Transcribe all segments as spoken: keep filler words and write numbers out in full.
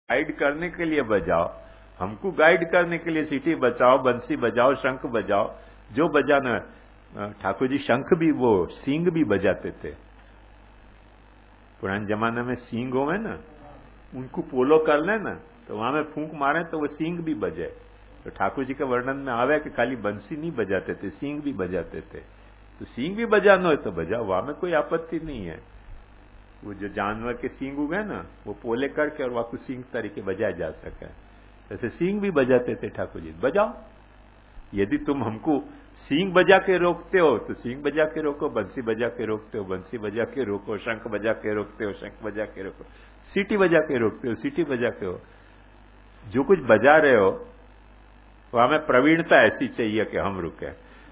Guide करने के लिए बजाओ, हमको गाइड करने के लिए सीटी बजाओ, बंसी बजाओ, शंख बजाओ, जो बजाना। ठाकुर जी शंख भी, वो सींग भी बजाते थे। पुराने जमाने में सींग होवे ना, उनको पोलो कर ले ना, तो वहां में फूंक मारे तो वो सींग भी बजे। तो ठाकुर जी के वर्णन में आवे कि खाली बंसी नहीं बजाते थे, सींग भी बजाते थे। तो सींग भी बजाना हो तो बजाओ, वहां में कोई आपत्ति नहीं है। वो जो जानवर के सींग उगे ना, वो पोले करके और वहां को सींग तरीके बजाए जा सके, जैसे सींग भी बजाते थे ठाकुर जी। बजाओ, यदि तुम हमको सींग बजा के रोकते हो तो सींग बजा के रोको, बंसी बजा के रोकते हो बंसी बजा के रोको, शंख बजा के रोकते हो शंख बजा के रोको, सीटी बजा के रोकते हो सीटी बजा के हो। जो कुछ बजा रहे हो वो हमें प्रवीणता ऐसी चाहिए कि हम रुके।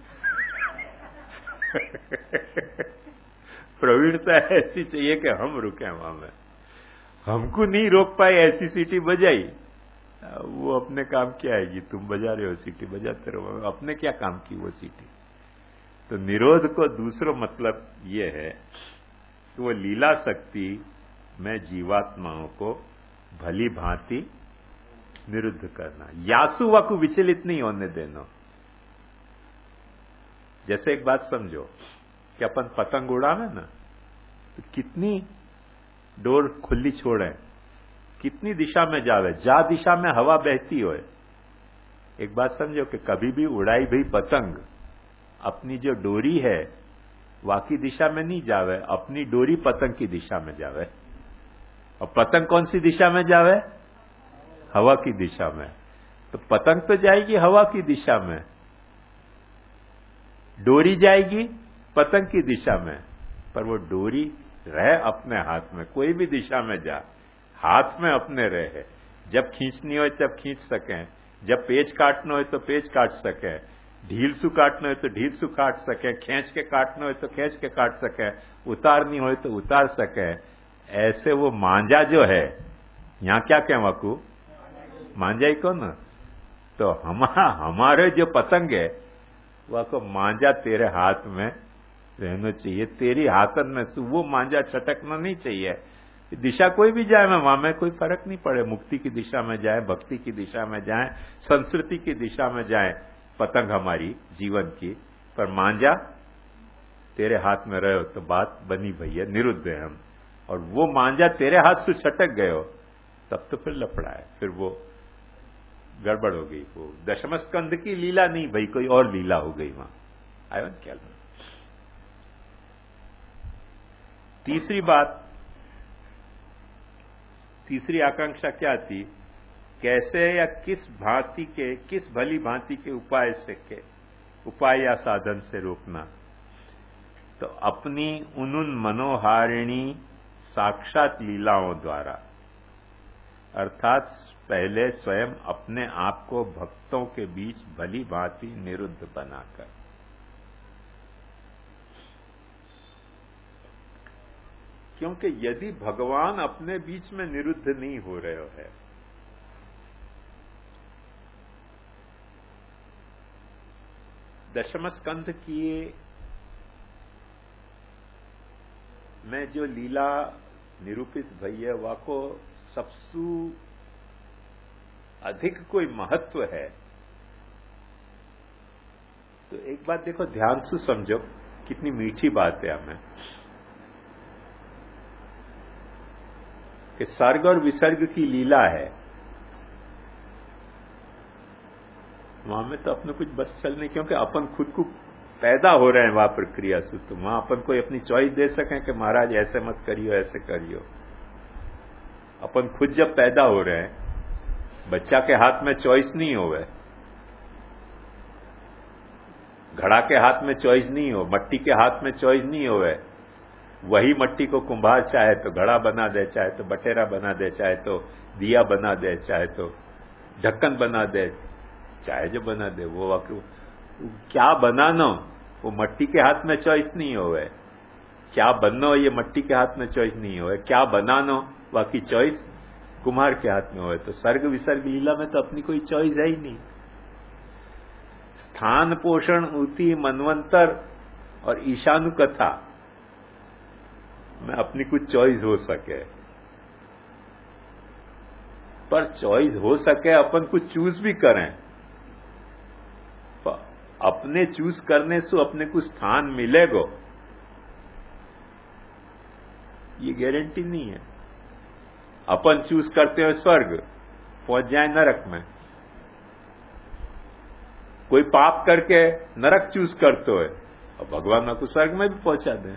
प्रवीणता ऐसी चाहिए कि हम रुके वहां में। हमको नहीं रोक पाए, ऐसी सीटी बजाई, वो अपने काम क्या आएगी। तुम बजा रहे हो सीटी, बजाते रहो, अपने क्या काम की वो सीटी। तो निरोध को दूसरा मतलब ये है कि वो लीला शक्ति में जीवात्माओं को भली भांति निरुद्ध करना, यासुवा को विचलित नहीं होने देना। जैसे एक बात समझो कि अपन पतंग उड़ावे ना, तो कितनी डोर खुली छोड़े, कितनी दिशा में जावे, जा दिशा में हवा बहती हो। एक बात समझो कि कभी भी उड़ाई भई पतंग अपनी जो डोरी है वाकी दिशा में नहीं जावे, अपनी डोरी पतंग की दिशा में जावे। और पतंग कौन सी दिशा में जावे? हवा की दिशा में। तो पतंग तो जाएगी हवा की दिशा में, डोरी जाएगी पतंग की दिशा में, पर वो डोरी रहे अपने हाथ में, कोई भी दिशा में जा, हाथ में अपने रहे। जब खींचनी हो तब खींच सकें, जब पेच काटना हो तो पेच काट सके, ढील सु काटना हो तो ढील सु काट सके, खींच के काटना हो तो खींच के काट सके, उतारनी हो तो उतार सके। ऐसे वो मांझा जो है, यहां क्या कहें वाकू, मांझा ही को ना। तो हमारा हमारे जो पतंग है वह को मांझा तेरे हाथ में रहना चाहिए, तेरी हाथन में वो मांझा छटकना नहीं चाहिए। दिशा कोई भी जाए में, वहां में कोई फर्क नहीं पड़े, मुक्ति की दिशा में जाए, भक्ति की दिशा में जाए, संस्कृति की दिशा में जाए पतंग हमारी जीवन की, पर मांझा तेरे हाथ में रहे हो तो बात बनी भैया, निरुद्ध है हम। और वो मांझा तेरे हाथ से छटक गए हो तब तो फिर लफड़ा है, फिर वो गड़बड़ हो गई। वो दशम स्कंद की लीला नहीं भाई, कोई और लीला हो गई वहां। आयो क्या? तीसरी बात, तीसरी आकांक्षा क्या थी? कैसे या किस भांति के, किस भली भांति के उपाय से के उपाय या साधन से रोकना। तो अपनी उन उन मनोहारिणी साक्षात लीलाओं द्वारा, अर्थात पहले स्वयं अपने आप को भक्तों के बीच भली भांति निरुद्ध बनाकर। क्योंकि यदि भगवान अपने बीच में निरुद्ध नहीं हो रहे है, दशम स्कंध की में जो लीला निरूपित भई है वह को सबसे अधिक कोई महत्व है। तो एक बात देखो, ध्यान से समझो, कितनी मीठी बात है हमें कि सर्ग और विसर्ग की लीला है, वहां में तो अपने कुछ बस चलने, क्योंकि अपन खुद को पैदा हो रहे हैं वहां प्रक्रिया से, तो वहां अपन कोई अपनी चॉइस दे सकें कि महाराज ऐसे मत करियो ऐसे करियो। अपन खुद जब पैदा हो रहे हैं, बच्चा के हाथ में चॉइस नहीं होवे, घड़ा के हाथ में चॉइस नहीं हो, मट्टी के हाथ में चॉइस नहीं होवे। वही मट्टी को कुंभार चाहे तो घड़ा बना दे, चाहे तो बटेरा बना दे, चाहे तो दिया बना दे, चाहे तो ढक्कन बना दे, चाहे जो बना दे। वो क्या बनाना, वो मट्टी के हाथ में चॉइस नहीं होवे। क्या बनना ये मट्टी के हाथ में चॉइस नहीं होवे, क्या बनाना बाकी चॉइस कुम्हार के हाथ में होवे। तो सर्ग विसर्ग लीला में तो अपनी कोई चॉइस है ही नहीं। स्थान पोषण उति मनवंतर और ईशानु कथा में अपनी कुछ चॉइस हो सके, पर चॉइस हो सके अपन कुछ चूज भी करें, पर अपने चूज करने से अपने को स्थान मिलेगा ये गारंटी नहीं है। अपन चूज करते हो स्वर्ग, पहुंच जाए नरक में। कोई पाप करके नरक चूज करते हो और भगवान आपको स्वर्ग में भी पहुंचा दें।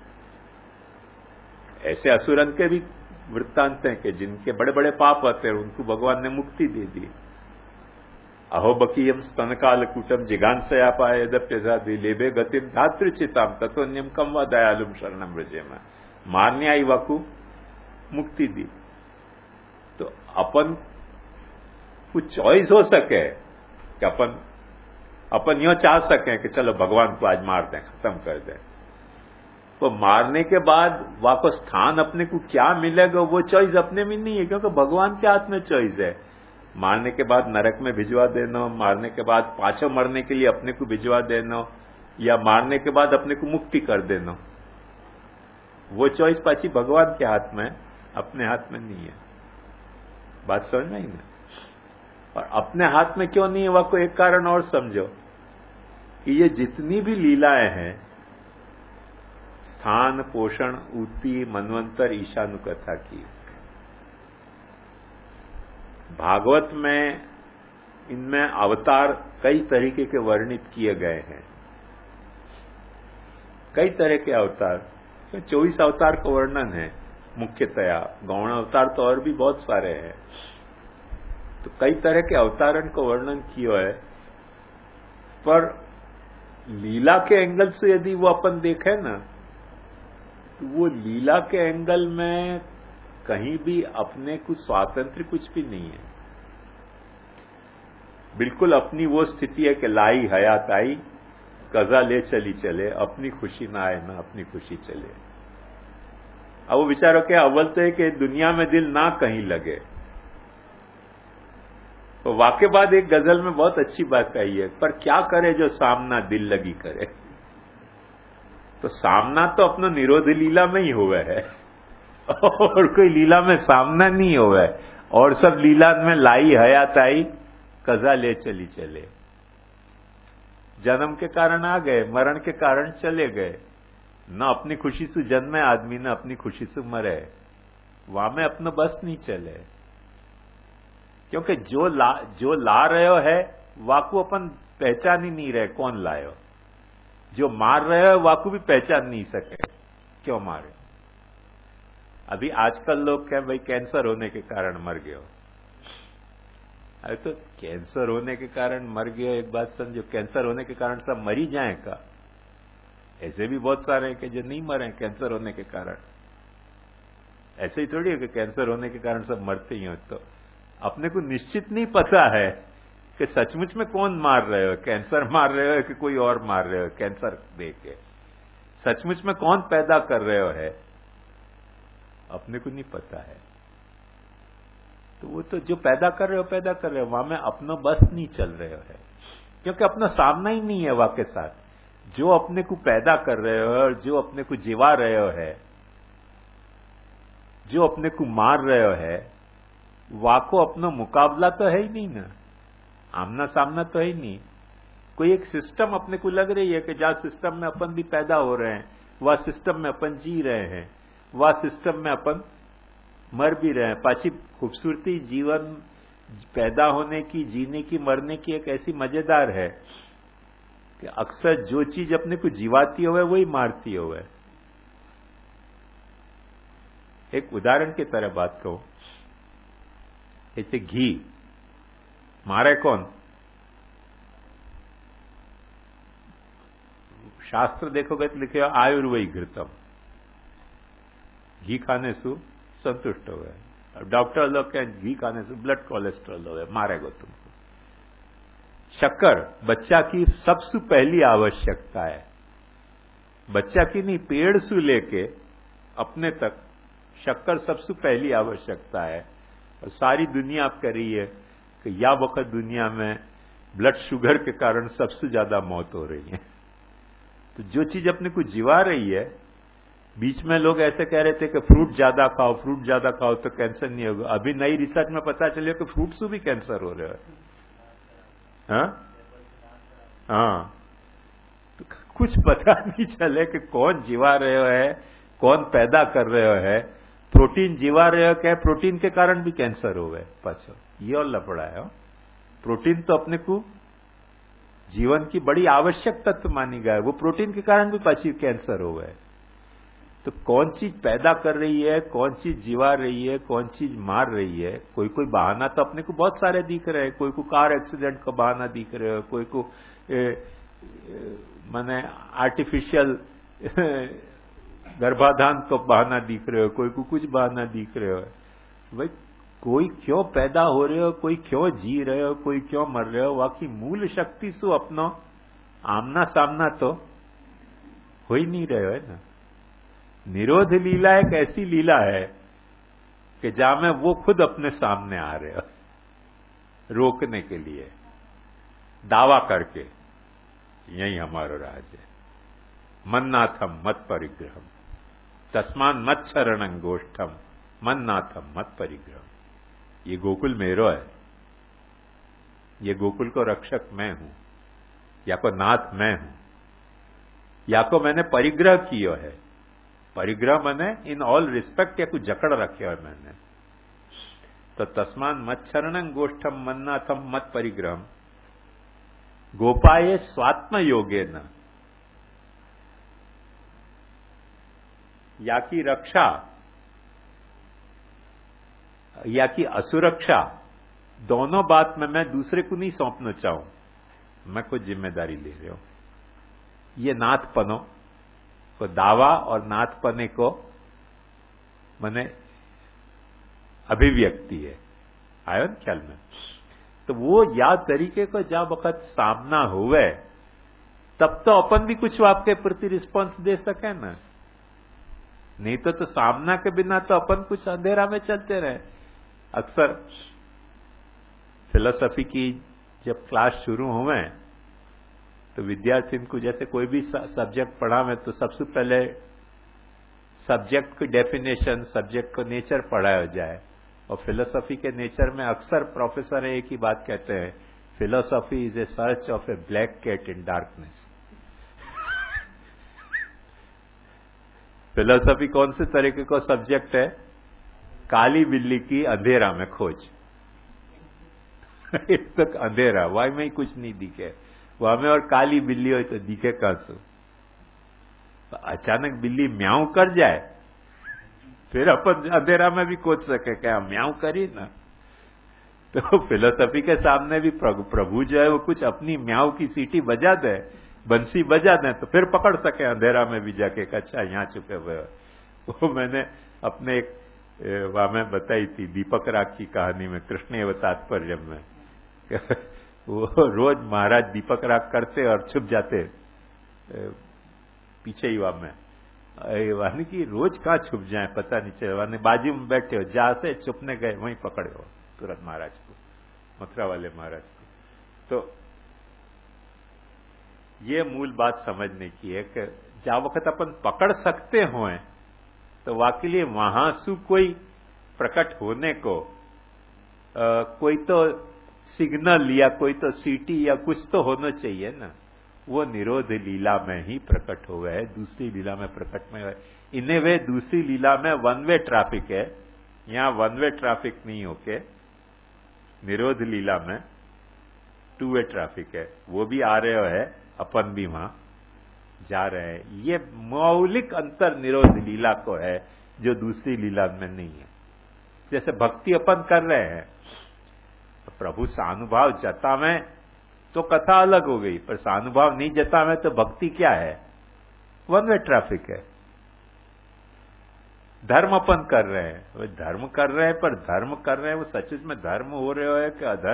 ऐसे असुरन के भी वृत्तांत हैं कि जिनके बड़े बड़े पाप होते हैं उनको भगवान ने मुक्ति दे दी। अहो बकीयम स्तनकाल कूटम जिगांसया पाए दप्यजादि लेबे गतिम धातृचिताम तत्वन्यम कम व दयालुम शरणम व्रजेम। मारने आई वाकू मुक्ति दी। तो अपन कुछ चॉइस हो सके कि अपन अपन यो चाह सकें कि चलो भगवान को आज मार दें, खत्म कर दें, तो मारने के बाद वापस स्थान अपने को क्या मिलेगा वो चॉइस अपने में नहीं है, क्योंकि भगवान के हाथ में चॉइस है। मारने के बाद नरक में भिजवा देना, मारने के बाद पाछो मरने के लिए अपने को भिजवा देना, या मारने के बाद अपने को मुक्ति कर देना, वो चॉइस पाछी भगवान के हाथ में, अपने हाथ में नहीं है। बात समझ में आई ना? और अपने हाथ में क्यों नहीं है वह को एक कारण और समझो कि ये जितनी भी लीलाएं हैं, स्थान पोषण ऊती मनवंतर ईशानुकथा की, भागवत में इनमें अवतार कई तरीके के वर्णित किए गए हैं। कई तरह के अवतार, चौबीस अवतार का वर्णन है मुख्यतया, गौण अवतार तो और भी बहुत सारे हैं। तो कई तरह के अवतारण का वर्णन किया है, पर लीला के एंगल से यदि वो अपन देखें ना, तो वो लीला के एंगल में कहीं भी अपने को स्वातंत्र कुछ भी नहीं है। बिल्कुल अपनी वो स्थिति है कि लाई हयात आई कजा ले चली चले, अपनी खुशी ना आए ना अपनी खुशी चले। अब वो विचारो के अव्वल तो है कि दुनिया में दिल ना कहीं लगे। तो वाकई बाद एक गजल में बहुत अच्छी बात कही है, पर क्या करे जो सामना दिल लगी करे। तो सामना तो अपना निरोध लीला में ही हुआ है और कोई लीला में सामना नहीं हुआ है, और सब लीला में लाई हयात आई कजा ले चली चले। जन्म के कारण आ गए, मरण के कारण चले गए। न अपनी खुशी से जन्मे आदमी, न अपनी खुशी से मरे। वहां में अपना बस नहीं चले, क्योंकि जो ला जो ला रहे हो है वाकू अपन पहचान ही नहीं रहे कौन लायो। जो मार रहे हो वाकू भी पहचान नहीं सके क्यों मारे। अभी आजकल लोग कहें भाई कैंसर होने के कारण मर गए हो। अरे तो कैंसर होने के कारण मर गए, एक बात समझो, कैंसर होने के कारण सब मरी जाए का? ऐसे भी बहुत सारे हैं कि जो नहीं मरे कैंसर होने के कारण। ऐसे ही थोड़ी है कि कैंसर होने के कारण सब मरते ही हो। तो अपने को निश्चित नहीं पता है कि सचमुच में कौन मार रहे हो, कैंसर मार रहे हो कि कोई और मार रहे हो। कैंसर दे के सचमुच में कौन पैदा कर रहे हो है अपने को नहीं पता है। तो वो तो जो पैदा कर रहे हो पैदा कर रहे हो, वहां में अपना बस नहीं चल रहे हो है, क्योंकि अपना सामना ही नहीं है वहां के साथ। जो अपने को पैदा कर रहे हो और जो अपने को जिवा रहे हो है, जो अपने को मार रहे हो है, वहां को अपना मुकाबला तो है ही नहीं ना, आमना सामना तो है ही नहीं। कोई एक सिस्टम अपने को लग रही है कि जहां सिस्टम में अपन भी पैदा हो रहे हैं, वह सिस्टम में अपन जी रहे हैं, वह सिस्टम में अपन मर भी रहे हैं। पाछी खूबसूरती जीवन पैदा होने की, जीने की, मरने की एक ऐसी मजेदार है कि अक्सर जो चीज अपने को जीवाती हुए वही मारती हुए। एक उदाहरण की तरह बात कहूं, जैसे घी मारे कौन? शास्त्र देखोगे तो लिखे आयुर्वेद घृतम, घी खाने से संतुष्ट हो गए। डॉक्टर लोग के घी खाने से ब्लड कोलेस्ट्रॉल हो गए, मारेगा तुमको। शक्कर बच्चा की सबसे पहली आवश्यकता है, बच्चा की नहीं, पेड़ से लेके अपने तक शक्कर सबसे पहली आवश्यकता है। और सारी दुनिया आप कह रही है कि या वक्त दुनिया में ब्लड शुगर के कारण सबसे ज्यादा मौत हो रही है। तो जो चीज अपने को जिवा रही है बीच में लोग ऐसे कह रहे थे कि फ्रूट ज्यादा खाओ, फ्रूट ज्यादा खाओ तो कैंसर नहीं होगा। अभी नई रिसर्च में पता चलिए कि फ्रूट से भी कैंसर हो रहा है। हाँ हाँ, तो कुछ पता नहीं चले कि कौन जीवा रहे है, कौन पैदा कर रहे है। प्रोटीन जीवा रहे हो क्या, प्रोटीन के कारण भी कैंसर हो गए पाछो, ये और लफड़ा है। प्रोटीन तो अपने को जीवन की बड़ी आवश्यक तत्व मानी गया है, वो प्रोटीन के कारण भी पाछी कैंसर हो गए। तो कौन चीज पैदा कर रही है, कौन चीज जीवा रही है, कौन चीज मार रही है। कोई कोई बहाना तो अपने को बहुत सारे दिख रहे हैं। कोई को कार एक्सीडेंट का बहाना दिख रहे हो, कोई को माने आर्टिफिशियल गर्भाधान का बहाना दिख रहे हो, कोई को कुछ बहाना दिख रहे हो। भाई कोई क्यों पैदा हो रहे हो, कोई क्यों जी रहे हो, कोई क्यों मर रहे हो, वाकई मूल शक्ति सु अपनो आमना सामना तो हो ही नहीं रहे हो, है ना। निरोध लीला एक ऐसी लीला है कि जहां में वो खुद अपने सामने आ रहे हो रोकने के लिए, दावा करके यही हमारा राज है। मन्नाथम मत परिग्रहम तस्मान मत शरणं गोष्ठम मन्नाथम मत परिग्रहम। ये गोकुल मेरो है, ये गोकुल को रक्षक मैं हूं, या को नाथ मैं हूं, या को मैंने परिग्रह किया है। परिग्रह मैंने इन ऑल रिस्पेक्ट या कुछ जकड़ रखे है मैंने। तो तस्मान मत शरणं गोष्ठम मन्नाथम मत परिग्रहम गोपाये स्वात्म योगे न। या की रक्षा या की असुरक्षा, दोनों बात में मैं दूसरे को नहीं सौंपना चाहूं, मैं कुछ जिम्मेदारी ले रहा हूं। ये नाथपनो को दावा और नाथपने को मने अभिव्यक्ति है, आयो न ख्याल में। तो वो याद तरीके को जब वक्त सामना हुए तब तो अपन भी कुछ आपके प्रति रिस्पॉन्स दे सके ना, नहीं तो तो सामना के बिना तो अपन कुछ अंधेरा में चलते रहे। अक्सर फिलोसफी की जब क्लास शुरू हुए तो विद्यार्थी को जैसे कोई भी सब्जेक्ट पढ़ा में तो सबसे पहले सब्जेक्ट की डेफिनेशन, सब्जेक्ट को नेचर पढ़ाया जाए। और फिलोसफी के नेचर में अक्सर प्रोफेसर एक ही बात कहते हैं, philosophy is a search of a black cat in darkness. Philosophy कौन से तरीके का सब्जेक्ट है? काली बिल्ली की अंधेरा में खोज। एक तक अंधेरा, वहां में ही कुछ नहीं दिखे, वहां में और काली बिल्ली हो तो दिखे कासू। तो अचानक बिल्ली म्याऊ कर जाए फिर अपन अंधेरा में भी खोज सके, क्या म्याऊ करी ना। तो फिलोसफी के सामने भी प्रभु जो है वो कुछ अपनी म्याऊ की सीटी बजा दे, बंसी बजा दें तो फिर पकड़ सके अंधेरा में भी जाके, अच्छा यहाँ छुपे हुए। वो मैंने अपने एक वहां में बताई थी दीपक राग की कहानी में, कृष्ण एवं तात्पर्य में। वो रोज महाराज दीपक राग करते और छुप जाते पीछे ही वहां में, वानी की रोज कहाँ छुप जाए पता नहीं चले। वानी बाजू में बैठे हो, जहां से छुपने गए वहीं पकड़े हो तुरंत महाराज को, मथुरा वाले महाराज को। तो ये मूल बात समझने की है कि जहां वक्त अपन पकड़ सकते हो तो वाकई लिए वहां से कोई प्रकट होने को आ, कोई तो सिग्नल या कोई तो सीटी या कुछ तो होना चाहिए ना। वो निरोध लीला में ही प्रकट हो गए, दूसरी लीला में प्रकट में हुए। इन्हें वे दूसरी लीला में वन वे ट्रैफिक है, यहां वन वे ट्रैफिक नहीं होके निरोध लीला में टू वे ट्रैफिक है। वो भी आ रहे है, अपन भी वहां जा रहे हैं। ये मौलिक अंतर निरोध लीला को है जो दूसरी लीला में नहीं है। जैसे भक्ति अपन कर रहे हैं, प्रभु सानुभाव जतावे तो कथा अलग हो गई, पर सानुभाव नहीं जतावे तो भक्ति क्या है? वन वे ट्रैफिक है। धर्म अपन कर रहे हैं, वो धर्म कर रहे हैं, पर धर्म कर रहे हैं वो सचमुच में धर्म हो रहे हो है कि अधर्म